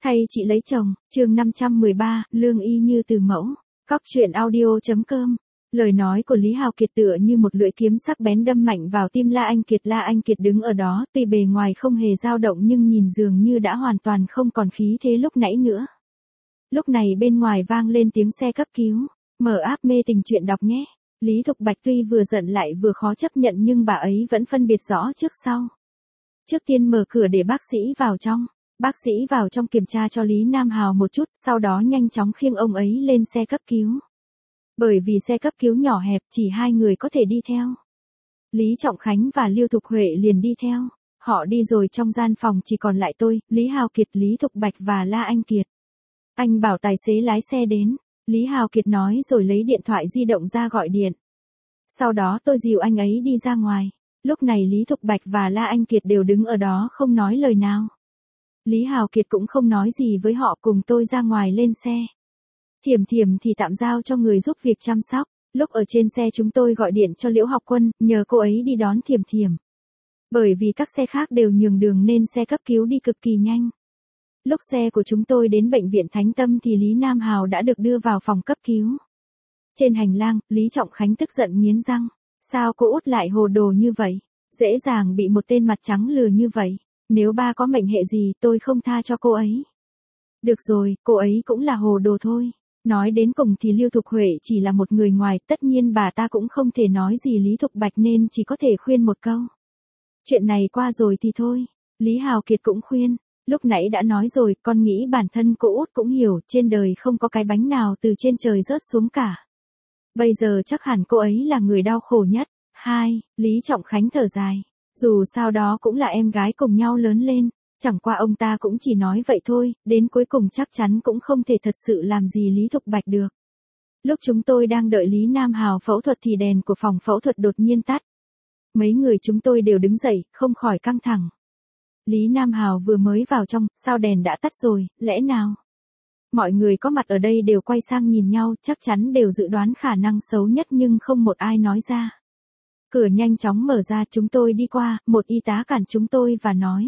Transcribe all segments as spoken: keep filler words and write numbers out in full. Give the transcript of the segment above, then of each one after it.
Thay chị lấy chồng, chương năm trăm mười ba, lương y như từ mẫu. Cóc truyện audio.com. Lời nói của Lý Hào Kiệt tựa như một lưỡi kiếm sắc bén đâm mạnh vào tim La Anh Kiệt. La Anh Kiệt đứng ở đó, tuy bề ngoài không hề dao động nhưng nhìn dường như đã hoàn toàn không còn khí thế lúc nãy nữa. Lúc này bên ngoài vang lên tiếng xe cấp cứu. Mở app mê tình truyện đọc nhé. Lý Thục Bạch tuy vừa giận lại vừa khó chấp nhận nhưng bà ấy vẫn phân biệt rõ trước sau. Trước tiên mở cửa để bác sĩ vào trong. Bác sĩ vào trong kiểm tra cho Lý Nam Hào một chút, sau đó nhanh chóng khiêng ông ấy lên xe cấp cứu. Bởi vì xe cấp cứu nhỏ hẹp, chỉ hai người có thể đi theo. Lý Trọng Khánh và Lưu Thục Huệ liền đi theo. Họ đi rồi trong gian phòng chỉ còn lại tôi, Lý Hào Kiệt, Lý Thục Bạch và La Anh Kiệt. Anh bảo tài xế lái xe đến. Lý Hào Kiệt nói rồi lấy điện thoại di động ra gọi điện. Sau đó tôi dìu anh ấy đi ra ngoài. Lúc này Lý Thục Bạch và La Anh Kiệt đều đứng ở đó không nói lời nào. Lý Hào Kiệt cũng không nói gì với họ, cùng tôi ra ngoài lên xe. Thiểm Thiểm thì tạm giao cho người giúp việc chăm sóc. Lúc ở trên xe chúng tôi gọi điện cho Liễu Học Quân, nhờ cô ấy đi đón Thiểm Thiểm. Bởi vì các xe khác đều nhường đường nên xe cấp cứu đi cực kỳ nhanh. Lúc xe của chúng tôi đến bệnh viện Thánh Tâm thì Lý Nam Hào đã được đưa vào phòng cấp cứu. Trên hành lang, Lý Trọng Khánh tức giận nghiến răng. Sao cô út lại hồ đồ như vậy? Dễ dàng bị một tên mặt trắng lừa như vậy. Nếu ba có mệnh hệ gì tôi không tha cho cô ấy. Được rồi, cô ấy cũng là hồ đồ thôi. Nói đến cùng thì Lưu Thục Huệ chỉ là một người ngoài, tất nhiên bà ta cũng không thể nói gì Lý Thục Bạch nên chỉ có thể khuyên một câu. Chuyện này qua rồi thì thôi. Lý Hào Kiệt cũng khuyên. Lúc nãy đã nói rồi, con nghĩ bản thân cô út cũng hiểu, trên đời không có cái bánh nào từ trên trời rớt xuống cả. Bây giờ chắc hẳn cô ấy là người đau khổ nhất. Hai, Lý Trọng Khánh thở dài. Dù sao đó cũng là em gái cùng nhau lớn lên, chẳng qua ông ta cũng chỉ nói vậy thôi, đến cuối cùng chắc chắn cũng không thể thật sự làm gì Lý Thục Bạch được. Lúc chúng tôi đang đợi Lý Nam Hào phẫu thuật thì đèn của phòng phẫu thuật đột nhiên tắt. Mấy người chúng tôi đều đứng dậy, không khỏi căng thẳng. Lý Nam Hào vừa mới vào trong, sao đèn đã tắt rồi, lẽ nào? Mọi người có mặt ở đây đều quay sang nhìn nhau, chắc chắn đều dự đoán khả năng xấu nhất nhưng không một ai nói ra. Cửa nhanh chóng mở ra, chúng tôi đi qua, một y tá cản chúng tôi và nói.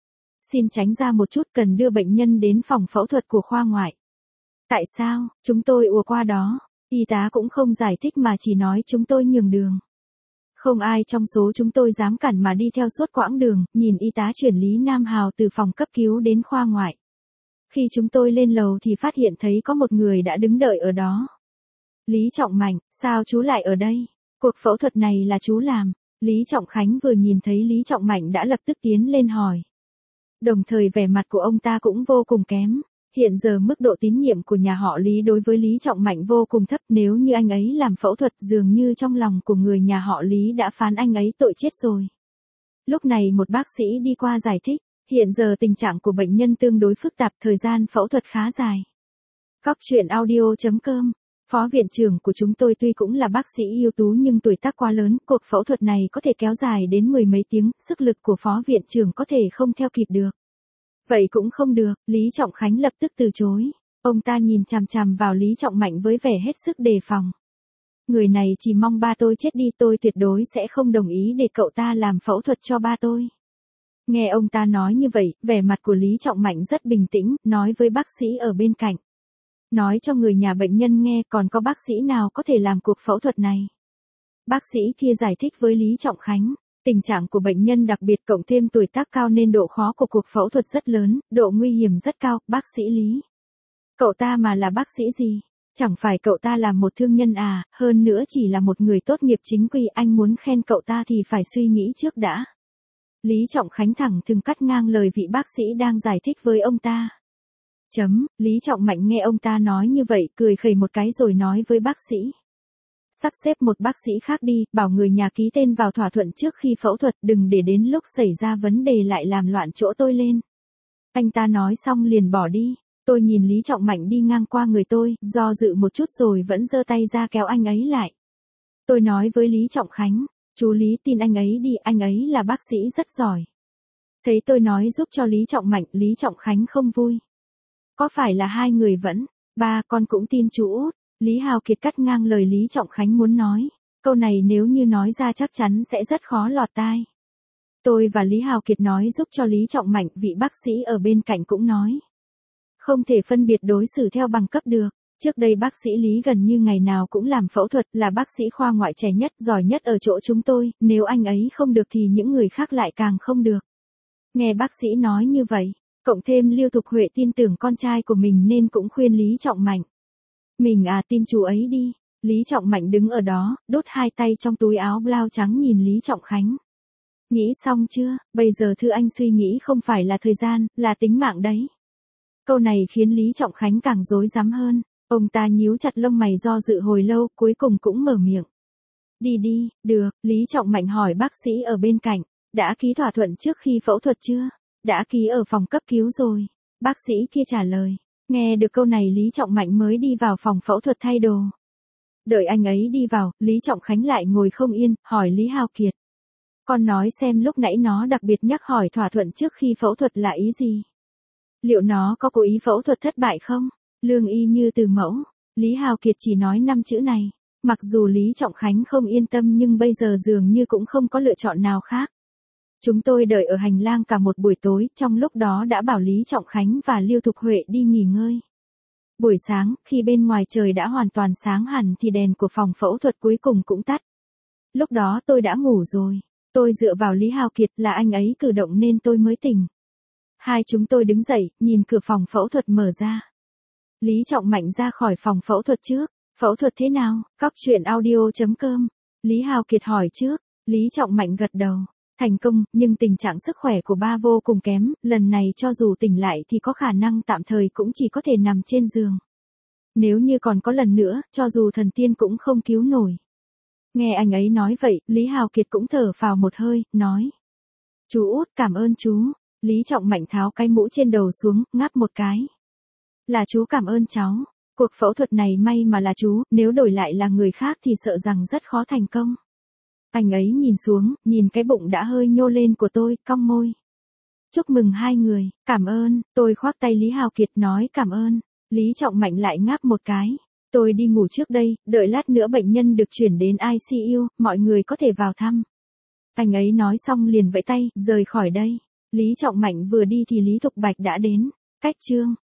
Xin tránh ra một chút, cần đưa bệnh nhân đến phòng phẫu thuật của khoa ngoại. Tại sao? Chúng tôi ùa qua đó. Y tá cũng không giải thích mà chỉ nói chúng tôi nhường đường. Không ai trong số chúng tôi dám cản mà đi theo suốt quãng đường, nhìn y tá chuyển Lý Nam Hào từ phòng cấp cứu đến khoa ngoại. Khi chúng tôi lên lầu thì phát hiện thấy có một người đã đứng đợi ở đó. Lý Trọng Mạnh, sao chú lại ở đây? Cuộc phẫu thuật này là chú làm. Lý Trọng Khánh vừa nhìn thấy Lý Trọng Mạnh đã lập tức tiến lên hỏi. Đồng thời vẻ mặt của ông ta cũng vô cùng kém. Hiện giờ mức độ tín nhiệm của nhà họ Lý đối với Lý Trọng Mạnh vô cùng thấp, nếu như anh ấy làm phẫu thuật dường như trong lòng của người nhà họ Lý đã phán anh ấy tội chết rồi. Lúc này một bác sĩ đi qua giải thích, hiện giờ tình trạng của bệnh nhân tương đối phức tạp, thời gian phẫu thuật khá dài. Cóc truyện audio.com. Phó viện trưởng của chúng tôi tuy cũng là bác sĩ ưu tú nhưng tuổi tác quá lớn, cuộc phẫu thuật này có thể kéo dài đến mười mấy tiếng, sức lực của phó viện trưởng có thể không theo kịp được. Vậy cũng không được, Lý Trọng Khánh lập tức từ chối. Ông ta nhìn chằm chằm vào Lý Trọng Mạnh với vẻ hết sức đề phòng. Người này chỉ mong ba tôi chết đi, tôi tuyệt đối sẽ không đồng ý để cậu ta làm phẫu thuật cho ba tôi. Nghe ông ta nói như vậy, vẻ mặt của Lý Trọng Mạnh rất bình tĩnh, nói với bác sĩ ở bên cạnh. Nói cho người nhà bệnh nhân nghe còn có bác sĩ nào có thể làm cuộc phẫu thuật này. Bác sĩ kia giải thích với Lý Trọng Khánh, tình trạng của bệnh nhân đặc biệt cộng thêm tuổi tác cao nên độ khó của cuộc phẫu thuật rất lớn, độ nguy hiểm rất cao, bác sĩ Lý. Cậu ta mà là bác sĩ gì? Chẳng phải cậu ta là một thương nhân à, hơn nữa chỉ là một người tốt nghiệp chính quy, anh muốn khen cậu ta thì phải suy nghĩ trước đã. Lý Trọng Khánh thẳng thừng cắt ngang lời vị bác sĩ đang giải thích với ông ta. Chấm, Lý Trọng Mạnh nghe ông ta nói như vậy, cười khẩy một cái rồi nói với bác sĩ. Sắp xếp một bác sĩ khác đi, bảo người nhà ký tên vào thỏa thuận trước khi phẫu thuật, đừng để đến lúc xảy ra vấn đề lại làm loạn chỗ tôi lên. Anh ta nói xong liền bỏ đi. Tôi nhìn Lý Trọng Mạnh đi ngang qua người tôi, do dự một chút rồi vẫn giơ tay ra kéo anh ấy lại. Tôi nói với Lý Trọng Khánh, chú Lý tin anh ấy đi, anh ấy là bác sĩ rất giỏi. Thấy tôi nói giúp cho Lý Trọng Mạnh, Lý Trọng Khánh không vui. Có phải là hai người vẫn, ba con cũng tin chú út. Lý Hào Kiệt cắt ngang lời Lý Trọng Khánh muốn nói. Câu này nếu như nói ra chắc chắn sẽ rất khó lọt tai. Tôi và Lý Hào Kiệt nói giúp cho Lý Trọng Mạnh, vị bác sĩ ở bên cạnh cũng nói. Không thể phân biệt đối xử theo bằng cấp được. Trước đây bác sĩ Lý gần như ngày nào cũng làm phẫu thuật, là bác sĩ khoa ngoại trẻ nhất, giỏi nhất ở chỗ chúng tôi, nếu anh ấy không được thì những người khác lại càng không được. Nghe bác sĩ nói như vậy, cộng thêm Lưu Thục Huệ tin tưởng con trai của mình nên cũng khuyên Lý Trọng Mạnh. Mình à tin chú ấy đi. Lý Trọng Mạnh đứng ở đó, đút hai tay trong túi áo blau trắng nhìn Lý Trọng Khánh. Nghĩ xong chưa, bây giờ thứ anh suy nghĩ không phải là thời gian, là tính mạng đấy. Câu này khiến Lý Trọng Khánh càng rối rắm hơn. Ông ta nhíu chặt lông mày do dự hồi lâu, cuối cùng cũng mở miệng. Đi đi, được, Lý Trọng Mạnh hỏi bác sĩ ở bên cạnh. Đã ký thỏa thuận trước khi phẫu thuật chưa? Đã ký ở phòng cấp cứu rồi. Bác sĩ kia trả lời. Nghe được câu này Lý Trọng Mạnh mới đi vào phòng phẫu thuật thay đồ. Đợi anh ấy đi vào, Lý Trọng Khánh lại ngồi không yên, hỏi Lý Hào Kiệt. Con nói xem lúc nãy nó đặc biệt nhắc hỏi thỏa thuận trước khi phẫu thuật là ý gì? Liệu nó có cố ý phẫu thuật thất bại không? Lương y như từ mẫu. Lý Hào Kiệt chỉ nói năm chữ này. Mặc dù Lý Trọng Khánh không yên tâm nhưng bây giờ dường như cũng không có lựa chọn nào khác. Chúng tôi đợi ở hành lang cả một buổi tối, trong lúc đó đã bảo Lý Trọng Khánh và Lưu Thục Huệ đi nghỉ ngơi. Buổi sáng, khi bên ngoài trời đã hoàn toàn sáng hẳn thì đèn của phòng phẫu thuật cuối cùng cũng tắt. Lúc đó tôi đã ngủ rồi. Tôi dựa vào Lý Hào Kiệt, là anh ấy cử động nên tôi mới tỉnh. Hai chúng tôi đứng dậy, nhìn cửa phòng phẫu thuật mở ra. Lý Trọng Mạnh ra khỏi phòng phẫu thuật trước. Phẫu thuật thế nào? Cóc truyện audio chấm com. Lý Hào Kiệt hỏi trước. Lý Trọng Mạnh gật đầu. Thành công, nhưng tình trạng sức khỏe của ba vô cùng kém, lần này cho dù tỉnh lại thì có khả năng tạm thời cũng chỉ có thể nằm trên giường. Nếu như còn có lần nữa, cho dù thần tiên cũng không cứu nổi. Nghe anh ấy nói vậy, Lý Hào Kiệt cũng thở phào một hơi, nói. Chú út, cảm ơn chú. Lý Trọng Mạnh tháo cái mũ trên đầu xuống, ngáp một cái. Là chú cảm ơn cháu. Cuộc phẫu thuật này may mà là chú, nếu đổi lại là người khác thì sợ rằng rất khó thành công. Anh ấy nhìn xuống, nhìn cái bụng đã hơi nhô lên của tôi, cong môi. Chúc mừng hai người, cảm ơn, tôi khoác tay Lý Hào Kiệt nói cảm ơn. Lý Trọng Mạnh lại ngáp một cái. Tôi đi ngủ trước đây, đợi lát nữa bệnh nhân được chuyển đến i xê u, mọi người có thể vào thăm. Anh ấy nói xong liền vẫy tay, rời khỏi đây. Lý Trọng Mạnh vừa đi thì Lý Thục Bạch đã đến. Cách chương